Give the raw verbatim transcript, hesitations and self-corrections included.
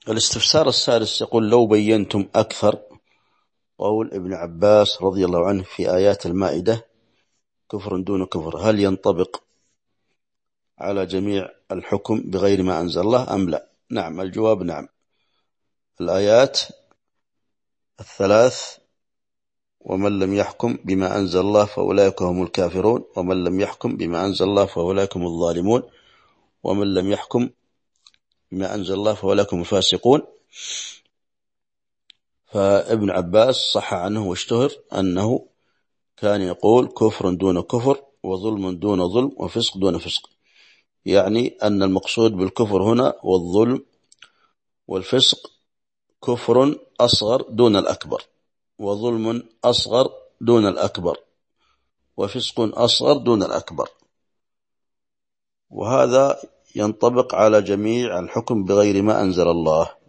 الاستفسار السادس يقول: لو بينتم أكثر قول ابن عباس رضي الله عنه في آيات المائدة كفر دون كفر، هل ينطبق على جميع الحكم بغير ما أنزل الله أم لا؟ نعم، الجواب نعم. الآيات الثلاث: ومن لم يحكم بما أنزل الله فأولئك هم الكافرون، ومن لم يحكم بما أنزل الله فأولئك هم الظالمون، ومن لم يحكم بما أنزل الله فأولئك هم الفاسقون. فابن عباس صح عنه واشتهر أنه كان يقول كفر دون كفر، وظلم دون ظلم، وفسق دون فسق، يعني أن المقصود بالكفر هنا والظلم والفسق كفر أصغر دون الأكبر، وظلم أصغر دون الأكبر، وفسق أصغر دون الأكبر، وهذا ينطبق على جميع الحكم بغير ما أنزل الله.